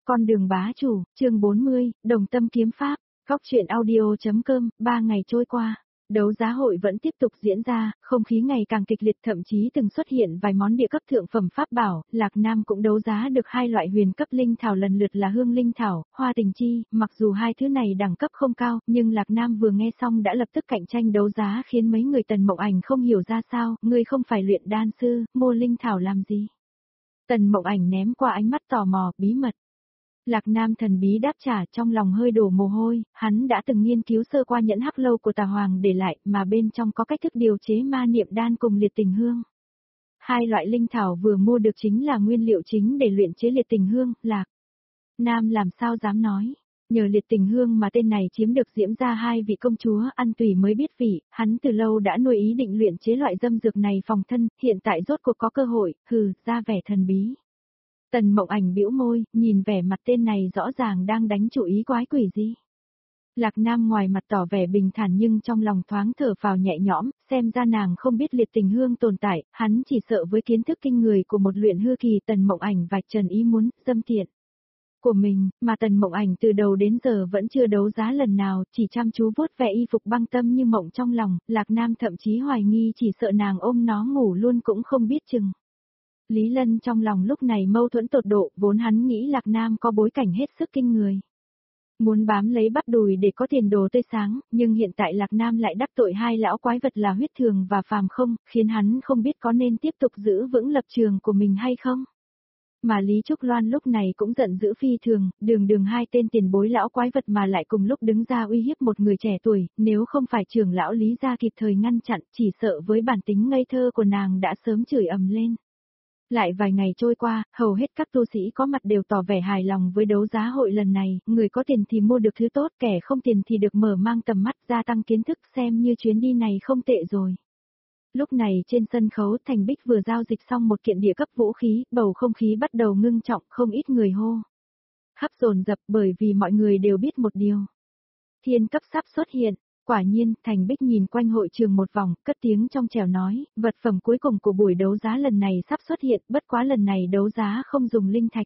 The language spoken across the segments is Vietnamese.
Con đường bá chủ, chương 40, đồng tâm kiếm pháp, góc truyện audio.com, 3 ngày trôi qua. Đấu giá hội vẫn tiếp tục diễn ra, không khí ngày càng kịch liệt, thậm chí từng xuất hiện vài món địa cấp thượng phẩm pháp bảo. Lạc Nam cũng đấu giá được 2 loại huyền cấp linh thảo lần lượt là hương linh thảo, hoa tình chi. Mặc dù hai thứ này đẳng cấp không cao, nhưng Lạc Nam vừa nghe xong đã lập tức cạnh tranh đấu giá, khiến mấy người Tần Mộng Ảnh không hiểu ra sao. Ngươi không phải luyện đan sư, mua linh thảo làm gì? Tần Mộng Ảnh ném qua ánh mắt tò mò, bí mật. Lạc Nam thần bí đáp trả, trong lòng hơi đổ mồ hôi, hắn đã từng nghiên cứu sơ qua nhẫn hắc lâu của Tà Hoàng để lại, mà bên trong có cách thức điều chế ma niệm đan cùng liệt tình hương. Hai loại linh thảo vừa mua được chính là nguyên liệu chính để luyện chế liệt tình hương. Lạc Nam làm sao dám nói. Nhờ liệt tình hương mà tên này chiếm được diễm gia hai vị công chúa, ăn tùy mới biết vị, hắn từ lâu đã nuôi ý định luyện chế loại dâm dược này phòng thân, hiện tại rốt cuộc có cơ hội, ra vẻ thần bí. Tần Mộng Ảnh bĩu môi, nhìn vẻ mặt tên này rõ ràng đang đánh chủ ý quái quỷ gì. Lạc Nam ngoài mặt tỏ vẻ bình thản nhưng trong lòng thoáng thở phào nhẹ nhõm, xem ra nàng không biết liệt tình hương tồn tại, hắn chỉ sợ với kiến thức kinh người của một luyện hư kỳ. Tần Mộng Ảnh vạch trần ý muốn dâm tiện của mình, mà Tần Mộng Ảnh từ đầu đến giờ vẫn chưa đấu giá lần nào, chỉ chăm chú vuốt ve y phục băng tâm như mộng trong lòng. Lạc Nam thậm chí hoài nghi chỉ sợ nàng ôm nó ngủ luôn cũng không biết chừng. Lý Lân trong lòng lúc này mâu thuẫn tột độ, vốn hắn nghĩ Lạc Nam có bối cảnh hết sức kinh người. Muốn bám lấy bắp đùi để có tiền đồ tươi sáng, nhưng hiện tại Lạc Nam lại đắc tội hai lão quái vật là huyết thường và phàm không, khiến hắn không biết có nên tiếp tục giữ vững lập trường của mình hay không. Mà Lý Trúc Loan lúc này cũng giận dữ phi thường, đường hai tên tiền bối lão quái vật mà lại cùng lúc đứng ra uy hiếp một người trẻ tuổi, nếu không phải trưởng lão Lý gia kịp thời ngăn chặn, chỉ sợ với bản tính ngây thơ của nàng đã sớm chửi ầm lên. Lại vài ngày trôi qua, hầu hết các tu sĩ có mặt đều tỏ vẻ hài lòng với đấu giá hội lần này, người có tiền thì mua được thứ tốt, kẻ không tiền thì được mở mang tầm mắt, gia tăng kiến thức, xem như chuyến đi này không tệ rồi. Lúc này trên sân khấu Thành Bích vừa giao dịch xong một kiện địa cấp vũ khí, bầu không khí bắt đầu ngưng trọng, không ít người hô hấp dồn dập, bởi vì mọi người đều biết một điều. Thiên cấp sắp xuất hiện. Quả nhiên, Thành Bích nhìn quanh hội trường một vòng, cất tiếng trong trẻo nói, vật phẩm cuối cùng của buổi đấu giá lần này sắp xuất hiện, bất quá lần này đấu giá không dùng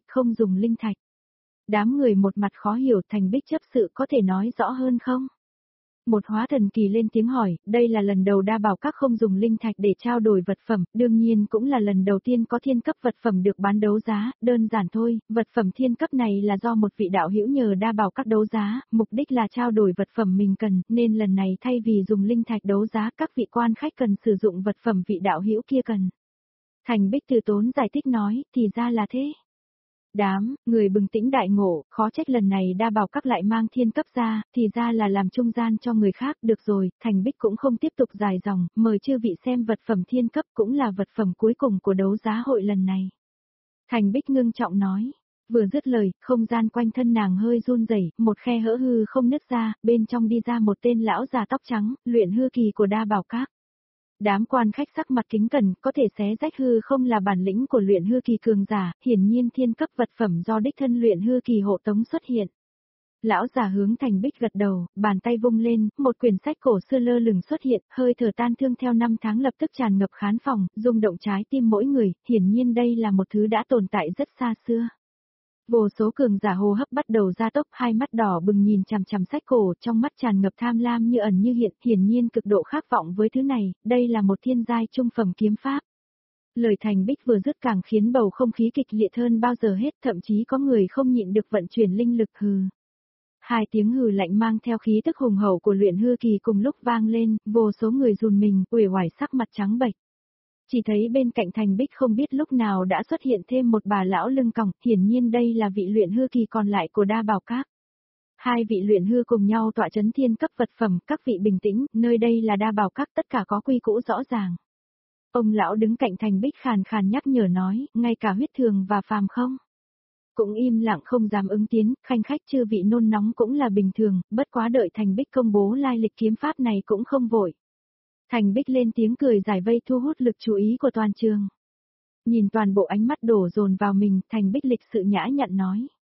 linh thạch. Đám người một mặt khó hiểu. Thành Bích chấp sự có thể nói rõ hơn không? Một hóa thần kỳ lên tiếng hỏi, đây là lần đầu đa bảo các không dùng linh thạch để trao đổi vật phẩm, đương nhiên cũng là lần đầu tiên có thiên cấp vật phẩm được bán đấu giá, đơn giản thôi, vật phẩm thiên cấp này là do một vị đạo hữu nhờ đa bảo các đấu giá, mục đích là trao đổi vật phẩm mình cần, nên lần này thay vì dùng linh thạch đấu giá, các vị quan khách cần sử dụng vật phẩm vị đạo hữu kia cần. Thành Bích từ tốn giải thích nói, thì ra là thế. Đám người bừng tỉnh đại ngộ, khó trách lần này đa bảo các lại mang thiên cấp ra, thì ra là làm trung gian cho người khác. Được rồi, Thành Bích cũng không tiếp tục dài dòng, mời chư vị xem vật phẩm thiên cấp, cũng là vật phẩm cuối cùng của đấu giá hội lần này. Thành Bích ngưng trọng nói, vừa dứt lời, không gian quanh thân nàng hơi run rẩy, một khe hở hư không nứt ra, bên trong đi ra một tên lão già tóc trắng, luyện hư kỳ của đa bảo các. Đám quan khách sắc mặt kính cẩn, có thể xé rách hư không là bản lĩnh của luyện hư kỳ cường giả, hiển nhiên thiên cấp vật phẩm do đích thân luyện hư kỳ hộ tống xuất hiện. Lão già hướng Thành Bích gật đầu, bàn tay vung lên, một quyển sách cổ xưa lơ lửng xuất hiện, hơi thở tan thương theo năm tháng lập tức tràn ngập khán phòng, rung động trái tim mỗi người, hiển nhiên đây là một thứ đã tồn tại rất xa xưa. Vô số cường giả hô hấp bắt đầu gia tốc, hai mắt đỏ bừng nhìn chằm chằm sách cổ, trong mắt tràn ngập tham lam như ẩn như hiện, hiển nhiên cực độ khát vọng với thứ này, đây là một thiên giai trung phẩm kiếm pháp. Lời Thành Bích vừa dứt càng khiến bầu không khí kịch liệt hơn bao giờ hết, thậm chí có người không nhịn được vận chuyển linh lực hừ. Hai tiếng hừ lạnh mang theo khí tức hùng hậu của luyện hư kỳ cùng lúc vang lên, vô số người run mình, uể oải sắc mặt trắng bệch. Chỉ thấy bên cạnh Thành Bích không biết lúc nào đã xuất hiện thêm một bà lão lưng còng, hiển nhiên đây là vị luyện hư kỳ còn lại của đa bảo các. Hai vị luyện hư cùng nhau tọa chấn thiên cấp vật phẩm, các vị bình tĩnh, nơi đây là đa bảo các, tất cả có quy củ rõ ràng. Ông lão đứng cạnh Thành Bích khàn khàn nhắc nhở nói, ngay cả huyết thường và phàm không cũng im lặng không dám ứng tiến, khanh khách chư vị nôn nóng cũng là bình thường, bất quá đợi Thành Bích công bố lai lịch kiếm pháp này cũng không vội. Thành Bích lên tiếng cười giải vây thu hút lực chú ý của toàn trường. Nhìn toàn bộ ánh mắt đổ dồn vào mình, Thành Bích lịch sự nhã nhặn nói.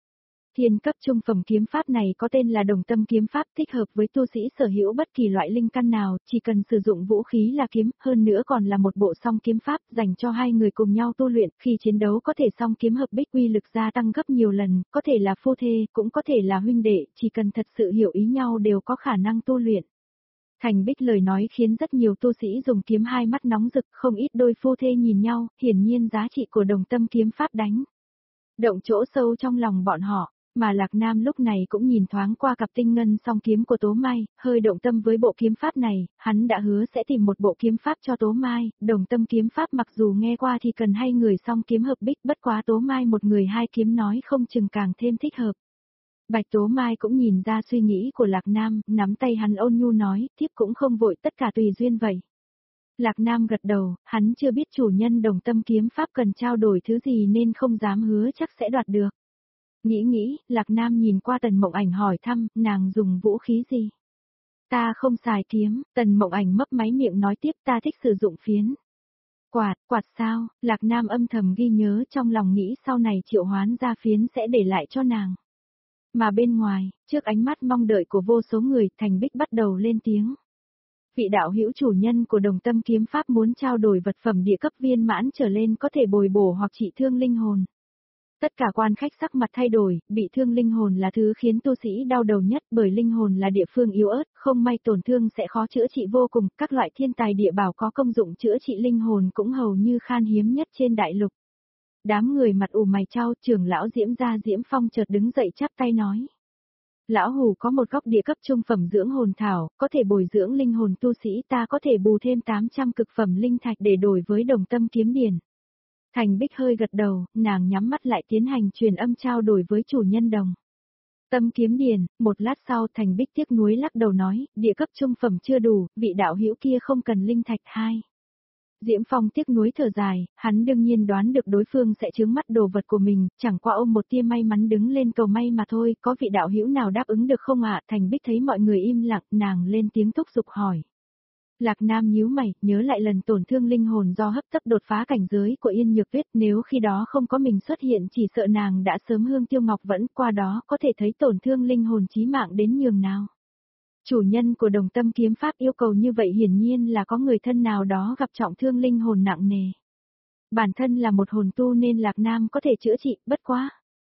Thiên cấp trung phẩm kiếm pháp này có tên là Đồng Tâm kiếm pháp, thích hợp với tu sĩ sở hữu bất kỳ loại linh căn nào, chỉ cần sử dụng vũ khí là kiếm, hơn nữa còn là một bộ song kiếm pháp dành cho hai người cùng nhau tu luyện, khi chiến đấu có thể song kiếm hợp bích uy lực gia tăng gấp nhiều lần, có thể là phu thê, cũng có thể là huynh đệ, chỉ cần thật sự hiểu ý nhau đều có khả năng tu luyện. Thành Bích lời nói khiến rất nhiều tu sĩ dùng kiếm hai mắt nóng rực, không ít đôi phu thê nhìn nhau, hiển nhiên giá trị của Đồng Tâm kiếm pháp đánh động chỗ sâu trong lòng bọn họ. Mà Lạc Nam lúc này cũng nhìn thoáng qua cặp tinh ngân song kiếm của Tố Mai, hơi động tâm với bộ kiếm pháp này, hắn đã hứa sẽ tìm một bộ kiếm pháp cho Tố Mai, Đồng Tâm kiếm pháp mặc dù nghe qua thì cần hai người song kiếm hợp bích, bất quá Tố Mai một người hai kiếm nói không chừng càng thêm thích hợp. Bạch Tố Mai cũng nhìn ra suy nghĩ của Lạc Nam, nắm tay hắn ôn nhu nói, thiếp cũng không vội, tất cả tùy duyên vậy. Lạc Nam gật đầu, hắn chưa biết chủ nhân Đồng Tâm kiếm pháp cần trao đổi thứ gì nên không dám hứa chắc sẽ đoạt được. Nghĩ, Lạc Nam nhìn qua Tần Mộng Ảnh hỏi thăm, nàng dùng vũ khí gì? Ta không xài kiếm, Tần Mộng Ảnh mấp máy miệng nói tiếp, ta thích sử dụng phiến. Quạt sao? Lạc Nam âm thầm ghi nhớ trong lòng nghĩ sau này triệu hoán ra phiến sẽ để lại cho nàng. Mà bên ngoài, trước ánh mắt mong đợi của vô số người, Thành Bích bắt đầu lên tiếng. Vị đạo hữu chủ nhân của Đồng Tâm kiếm pháp muốn trao đổi vật phẩm địa cấp viên mãn trở lên có thể bồi bổ hoặc trị thương linh hồn. Tất cả quan khách sắc mặt thay đổi, bị thương linh hồn là thứ khiến tu sĩ đau đầu nhất, bởi linh hồn là địa phương yếu ớt, không may tổn thương sẽ khó chữa trị vô cùng, các loại thiên tài địa bảo có công dụng chữa trị linh hồn cũng hầu như khan hiếm nhất trên đại lục. Đám người mặt ủ mày chau, trưởng lão Diễm gia Diễm Phong chợt đứng dậy chắp tay nói. Lão Hủ có một gốc địa cấp trung phẩm dưỡng hồn thảo, có thể bồi dưỡng linh hồn tu sĩ, ta có thể bù thêm 800 cực phẩm linh thạch để đổi với Đồng Tâm kiếm điển. Thành Bích hơi gật đầu, nàng nhắm mắt lại tiến hành truyền âm trao đổi với chủ nhân Đồng Tâm kiếm điển. Một lát sau Thành Bích tiếc nuối lắc đầu nói, địa cấp trung phẩm chưa đủ, vị đạo hữu kia không cần linh thạch. Hai. Diễm Phong tiếc nuối thở dài, hắn đương nhiên đoán được đối phương sẽ chướng mắt đồ vật của mình, chẳng qua ôm một tia may mắn đứng lên cầu may mà thôi, có vị đạo hữu nào đáp ứng được không ạ? Thành Bích thấy mọi người im lặng, nàng lên tiếng thúc giục hỏi. Lạc Nam nhíu mày, nhớ lại lần tổn thương linh hồn do hấp tấp đột phá cảnh giới của Yên Nhược Tuyết, nếu khi đó không có mình xuất hiện chỉ sợ nàng đã sớm hương tiêu ngọc vẫn, qua đó có thể thấy tổn thương linh hồn chí mạng đến nhường nào. Chủ nhân của Đồng Tâm kiếm pháp yêu cầu như vậy hiển nhiên là có người thân nào đó gặp trọng thương linh hồn nặng nề. Bản thân là một hồn tu nên Lạc Nam có thể chữa trị, bất quá.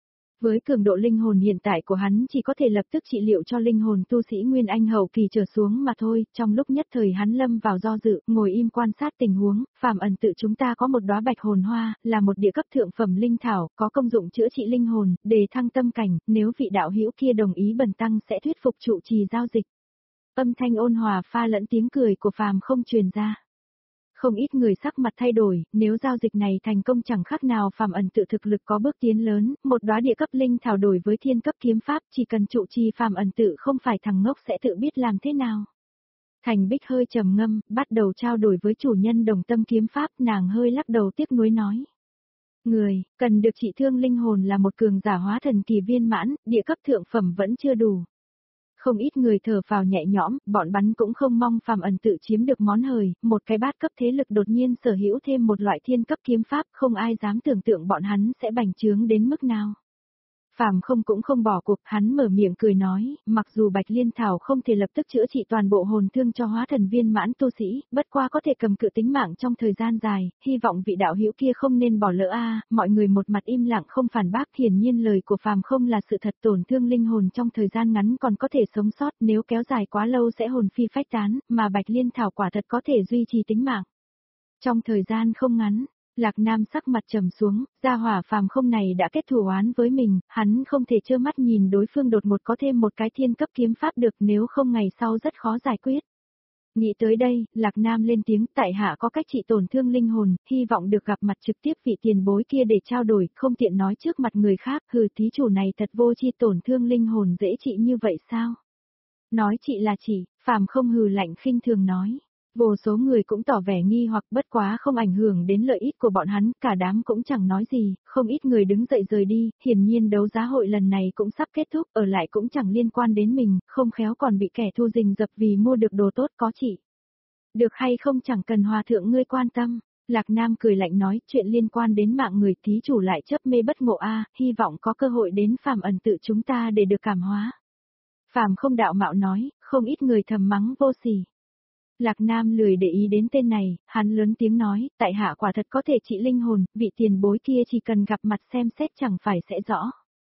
Với cường độ linh hồn hiện tại của hắn chỉ có thể lập tức trị liệu cho linh hồn tu sĩ Nguyên Anh hậu kỳ trở xuống mà thôi, trong lúc nhất thời hắn lâm vào do dự, ngồi im quan sát tình huống, phàm ẩn tự chúng ta có một đóa bạch hồn hoa, là một địa cấp thượng phẩm linh thảo, có công dụng chữa trị linh hồn, đề thăng tâm cảnh, nếu vị đạo hữu kia đồng ý bần tăng sẽ thuyết phục trụ trì giao dịch. Âm thanh ôn hòa pha lẫn tiếng cười của phàm không truyền ra. Không ít người sắc mặt thay đổi, nếu giao dịch này thành công chẳng khác nào phàm ẩn tự thực lực có bước tiến lớn, một đóa địa cấp linh thảo đổi với thiên cấp kiếm pháp, chỉ cần trụ trì phàm ẩn tự không phải thằng ngốc sẽ tự biết làm thế nào. Thành Bích hơi trầm ngâm, bắt đầu trao đổi với chủ nhân Đồng Tâm kiếm pháp, nàng hơi lắc đầu tiếc nuối nói. Người, cần được trị thương linh hồn là một cường giả hóa thần kỳ viên mãn, địa cấp thượng phẩm vẫn chưa đủ. Không ít người thở phào nhẹ nhõm, bọn bắn cũng không mong phàm ẩn tự chiếm được món hời, một cái bát cấp thế lực đột nhiên sở hữu thêm một loại thiên cấp kiếm pháp, không ai dám tưởng tượng bọn hắn sẽ bành trướng đến mức nào. Phàm không cũng không bỏ cuộc, hắn mở miệng cười nói, mặc dù Bạch Liên Thảo không thể lập tức chữa trị toàn bộ hồn thương cho hóa thần viên mãn tu sĩ, bất qua có thể cầm cự tính mạng trong thời gian dài, hy vọng vị đạo hữu kia không nên bỏ lỡ a. Mọi người một mặt im lặng không phản bác, hiển nhiên lời của Phàm không là sự thật, tổn thương linh hồn trong thời gian ngắn còn có thể sống sót, nếu kéo dài quá lâu sẽ hồn phi phách tán, mà Bạch Liên Thảo quả thật có thể duy trì tính mạng. Trong thời gian không ngắn. Lạc Nam sắc mặt trầm xuống, gia hỏa Phàm không này đã kết thù oán với mình, hắn không thể trơ mắt nhìn đối phương đột ngột có thêm một cái thiên cấp kiếm pháp được, nếu không ngày sau rất khó giải quyết. Nghĩ tới đây, Lạc Nam lên tiếng, tại hạ có cách trị tổn thương linh hồn, hy vọng được gặp mặt trực tiếp vị tiền bối kia để trao đổi, không tiện nói trước mặt người khác, hừ, thí chủ này thật vô tri, tổn thương linh hồn dễ trị như vậy sao? Nói chị là chỉ, Phàm không hừ lạnh khinh thường nói. Vô số người cũng tỏ vẻ nghi hoặc, bất quá không ảnh hưởng đến lợi ích của bọn hắn, cả đám cũng chẳng nói gì, không ít người đứng dậy rời đi, hiển nhiên đấu giá hội lần này cũng sắp kết thúc, ở lại cũng chẳng liên quan đến mình, không khéo còn bị kẻ thù rình rập vì mua được đồ tốt có trị. Được hay không chẳng cần hòa thượng ngươi quan tâm. Lạc Nam cười lạnh nói, chuyện liên quan đến mạng người thí chủ lại chấp mê bất ngộ hy vọng có cơ hội đến phàm ẩn tự chúng ta để được cảm hóa. Phàm không đạo mạo nói, không ít người thầm mắng vô sỉ. Lạc Nam lười để ý đến tên này, hắn lớn tiếng nói, tại hạ quả thật có thể trị linh hồn, vị tiền bối kia chỉ cần gặp mặt xem xét chẳng phải sẽ rõ.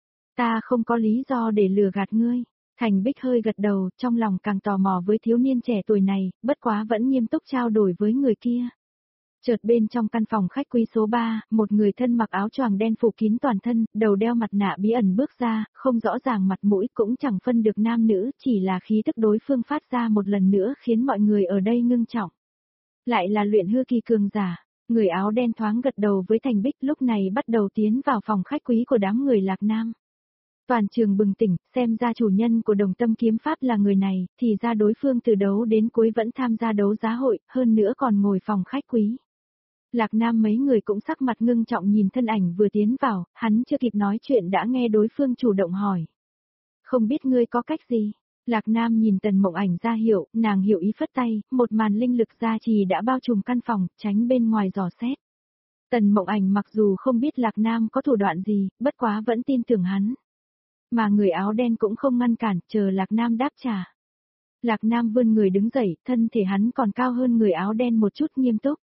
Ta không có lý do để lừa gạt ngươi. Thành Bích hơi gật đầu, trong lòng càng tò mò với thiếu niên trẻ tuổi này, bất quá vẫn nghiêm túc trao đổi với người kia. Chợt bên trong căn phòng khách quý số 3, một người thân mặc áo choàng đen phủ kín toàn thân, đầu đeo mặt nạ bí ẩn bước ra, không rõ ràng mặt mũi cũng chẳng phân được nam nữ, chỉ là khí tức đối phương phát ra một lần nữa khiến mọi người ở đây ngưng trọng. Lại là luyện hư kỳ cường giả, người áo đen thoáng gật đầu với Thành Bích lúc này bắt đầu tiến vào phòng khách quý của đám người Lạc Nam. Toàn trường bừng tỉnh, xem ra chủ nhân của Đồng Tâm Kiếm Pháp là người này, thì ra đối phương từ đấu đến cuối vẫn tham gia đấu giá hội, hơn nữa còn ngồi phòng khách quý. Lạc Nam mấy người cũng sắc mặt ngưng trọng nhìn thân ảnh vừa tiến vào, hắn chưa kịp nói chuyện đã nghe đối phương chủ động hỏi. Không biết ngươi có cách gì? Lạc Nam nhìn Tần Mộng Ảnh ra hiệu, nàng hiểu ý phất tay, một màn linh lực gia trì đã bao trùm căn phòng, tránh bên ngoài dò xét. Tần Mộng Ảnh mặc dù không biết Lạc Nam có thủ đoạn gì, bất quá vẫn tin tưởng hắn. Mà người áo đen cũng không ngăn cản, chờ Lạc Nam đáp trả. Lạc Nam vươn người đứng dậy, thân thể hắn còn cao hơn người áo đen một chút nghiêm túc.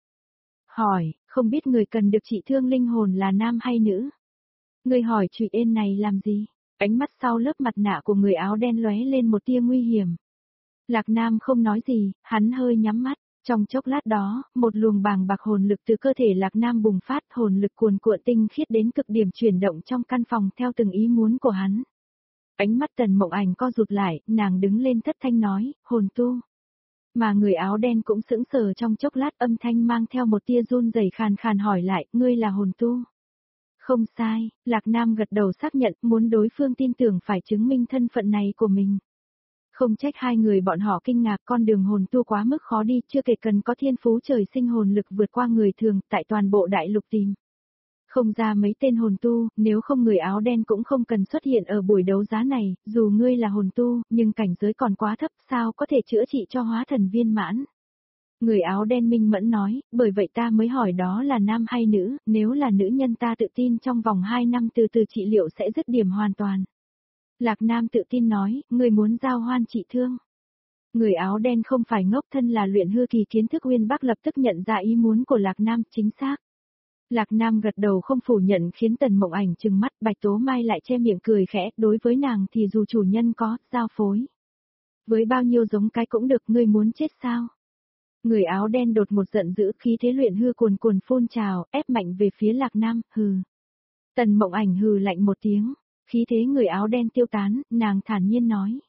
Hỏi, không biết người cần được trị thương linh hồn là nam hay nữ? Người hỏi chuyện ên này làm gì? Ánh mắt sau lớp mặt nạ của người áo đen lóe lên một tia nguy hiểm. Lạc Nam không nói gì, hắn hơi nhắm mắt. Trong chốc lát đó, một luồng bàng bạc hồn lực từ cơ thể Lạc Nam bùng phát, hồn lực cuồn cuộn tinh khiết đến cực điểm chuyển động trong căn phòng theo từng ý muốn của hắn. Ánh mắt Tần Mộng Ảnh co rụt lại, nàng đứng lên thất thanh nói, hồn tu. Mà người áo đen cũng sững sờ trong chốc lát, âm thanh mang theo một tia run rẩy khàn khàn hỏi lại, ngươi là hồn tu? Không sai, Lạc Nam gật đầu xác nhận, muốn đối phương tin tưởng phải chứng minh thân phận này của mình. Không trách hai người bọn họ kinh ngạc, con đường hồn tu quá mức khó đi, chưa kể cần có thiên phú trời sinh hồn lực vượt qua người thường, tại toàn bộ đại lục tìm. Không ra mấy tên hồn tu, nếu không người áo đen cũng không cần xuất hiện ở buổi đấu giá này, dù ngươi là hồn tu, nhưng cảnh giới còn quá thấp, sao có thể chữa trị cho hóa thần viên mãn. Người áo đen minh mẫn nói, bởi vậy ta mới hỏi đó là nam hay nữ, nếu là nữ nhân ta tự tin trong vòng 2 năm từ từ trị liệu sẽ dứt điểm hoàn toàn. Lạc Nam tự tin nói, người muốn giao hoan trị thương. Người áo đen không phải ngốc, thân là luyện hư kỳ kiến thức uyên bác, lập tức nhận ra ý muốn của Lạc Nam, chính xác. Lạc Nam gật đầu không phủ nhận khiến Tần Mộng Ảnh trừng mắt, Bạch Tố Mai lại che miệng cười khẽ, đối với nàng thì dù chủ nhân có, giao phối. Với bao nhiêu giống cái cũng được, ngươi muốn chết sao? Người áo đen đột một giận dữ, khí thế luyện hư cuồn cuồn phun trào, ép mạnh về phía Lạc Nam, hừ. Tần Mộng Ảnh hừ lạnh một tiếng, khí thế người áo đen tiêu tán, nàng thản nhiên nói.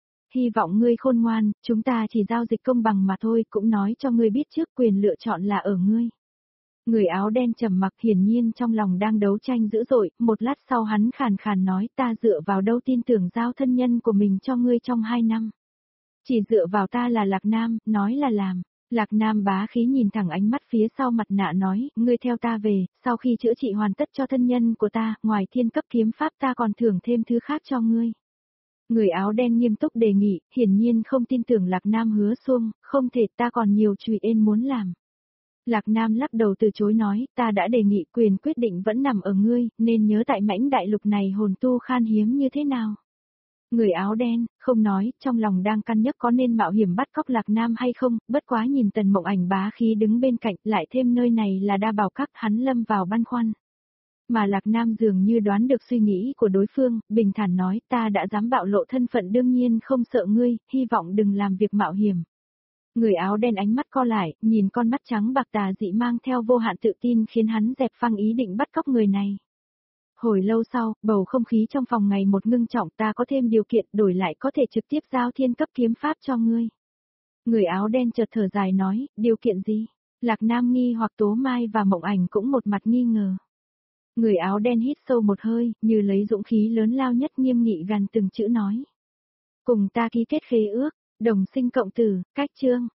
Hy vọng ngươi khôn ngoan, chúng ta chỉ giao dịch công bằng mà thôi, cũng nói cho ngươi biết trước quyền lựa chọn là ở ngươi. Người áo đen trầm mặc, hiển nhiên trong lòng đang đấu tranh dữ dội, một lát sau hắn khàn khàn nói, ta dựa vào đâu tin tưởng giao thân nhân của mình cho ngươi trong 2 năm. Chỉ dựa vào ta là Lạc Nam, nói là làm. Lạc Nam bá khí nhìn thẳng ánh mắt phía sau mặt nạ nói, ngươi theo ta về, sau khi chữa trị hoàn tất cho thân nhân của ta, ngoài thiên cấp kiếm pháp ta còn thưởng thêm thứ khác cho ngươi. Người áo đen nghiêm túc đề nghị, hiển nhiên không tin tưởng Lạc Nam hứa xuông, không thể, ta còn nhiều chuyện ên muốn làm. Lạc Nam lắc đầu từ chối nói, ta đã đề nghị, quyền quyết định vẫn nằm ở ngươi, nên nhớ tại mãnh đại lục này hồn tu khan hiếm như thế nào. Người áo đen, không nói, trong lòng đang cân nhắc có nên mạo hiểm bắt cóc Lạc Nam hay không, bất quá nhìn Tần Mộng Ảnh bá khí đứng bên cạnh, lại thêm nơi này là đa bảo các, hắn lâm vào băn khoăn. Mà Lạc Nam dường như đoán được suy nghĩ của đối phương, bình thản nói, ta đã dám bạo lộ thân phận đương nhiên không sợ ngươi, hy vọng đừng làm việc mạo hiểm. Người áo đen ánh mắt co lại, nhìn con mắt trắng bạc tà dị mang theo vô hạn tự tin khiến hắn dẹp phăng ý định bắt cóc người này. Hồi lâu sau, bầu không khí trong phòng ngày một ngưng trọng, ta có thêm điều kiện đổi lại có thể trực tiếp giao thiên cấp kiếm pháp cho ngươi. Người áo đen chợt thở dài nói, điều kiện gì? Lạc Nam nghi hoặc Tố Mai và Mộng Ảnh cũng một mặt nghi ngờ. Người áo đen hít sâu một hơi, như lấy dũng khí lớn lao nhất nghiêm nghị gần từng chữ nói. Cùng ta ký kết khế ước, đồng sinh cộng tử, cách chương.